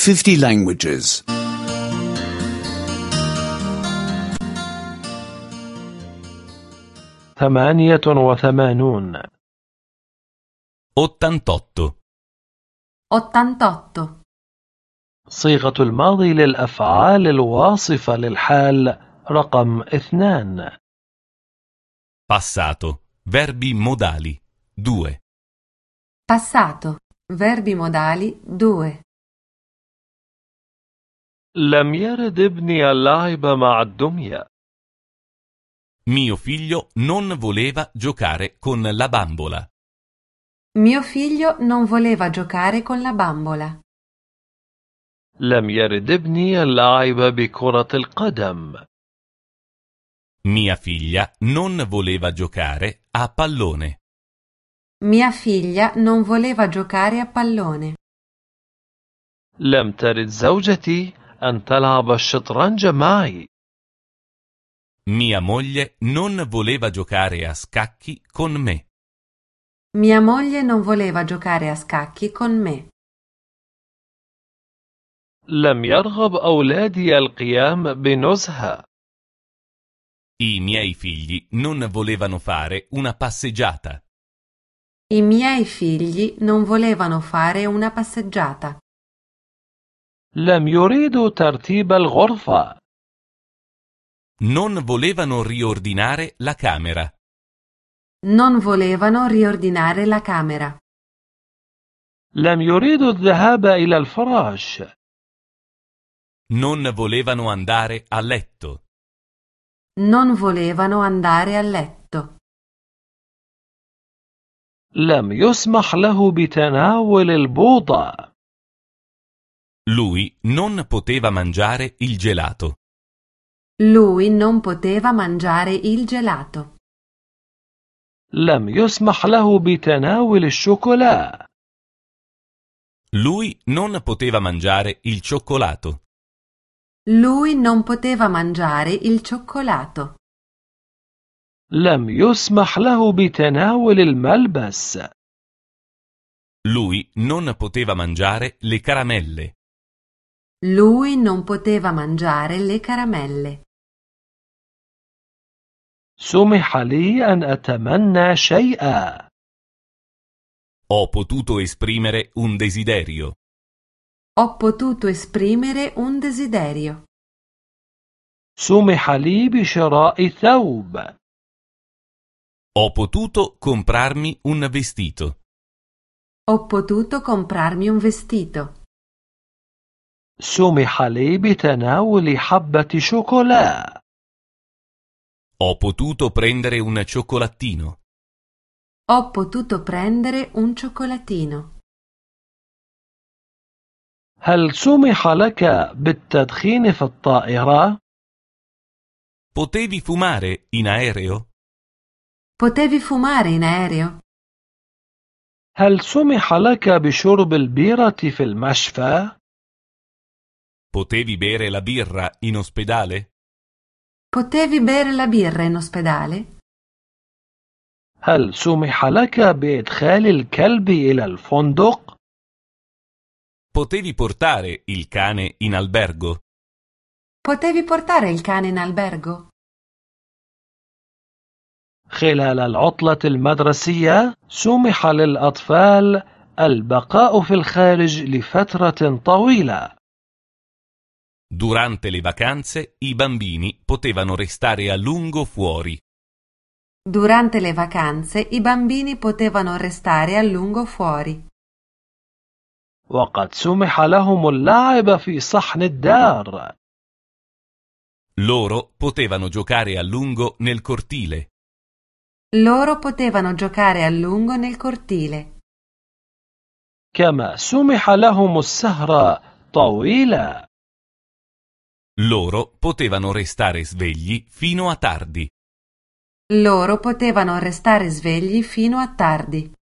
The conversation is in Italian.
50 languages. 88 88. 88. صيغة الماضي للأفعال الواصفة للحال رقم 2. Passato. Verbi modali. 2. Passato. Verbi modali 2. لم يرد ابني اللعب مع الدمية. Mio figlio non voleva giocare con la bambola. Mio figlio non voleva giocare con la bambola. لم يرد ابني اللعب بكرة القدم. Mia figlia non voleva giocare a pallone. Mia figlia non voleva giocare a pallone. لم ترد زوجتي أن تلعب الشطرنج معي. Mia moglie non voleva giocare a scacchi con me. Mia moglie non voleva giocare a scacchi con me. لم يرغب أولادي القيام بنزهة. I miei figli non volevano fare una passeggiata. I miei figli non volevano fare una passeggiata. لم يريدوا ترتيب الغرفة. Non volevano riordinare la camera. Non volevano riordinare la camera. لم يريدوا الذهاب إلى الفراش. Non volevano andare a letto. Non volevano andare a letto. لم يسمح له بتناول البوظة. Lui non poteva mangiare il gelato. Lui non poteva mangiare il gelato. لم يسمح له بتناول الشوكولا. Lui non poteva mangiare il cioccolato. Lui non poteva mangiare il cioccolato. لم يسمح له بتناول الملبس. Lui non poteva mangiare le caramelle. Lui non poteva mangiare le caramelle. سمح لي أن أتمنى شيئا. Ho potuto esprimere un desiderio. Ho potuto esprimere un desiderio. سمح لي بشراء ثوب. Ho potuto comprarmi un vestito. Ho potuto comprarmi un vestito. سمح لي بتناول حبة شوكولا. Ho potuto prendere un cioccolatino. Ho potuto prendere un cioccolatino. هل سمح لك بالتدخين في الطائرة؟ Potevi fumare in aereo? Potevi fumare in aereo? هل سمح لك بشرب البيرة في المشفى؟ Potevi bere la birra in ospedale? Potevi bere la birra in ospedale? هل سمح لك بإدخال الكلب إلى الفندق؟ Potevi portare il cane in albergo? Potevi portare il cane in albergo? خلال العطلة المدرسية سمح للأطفال البقاء في الخارج لفترة طويلة. Durante le vacanze i bambini potevano restare a lungo fuori. Durante le vacanze i bambini potevano restare a lungo fuori. وقد سمح لهم اللعب في صحن الدار. Loro potevano giocare a lungo nel cortile. Loro potevano giocare a lungo nel cortile. كما سمح لهم السهر طويلا. Loro potevano restare svegli fino a tardi. Loro potevano restare svegli fino a tardi.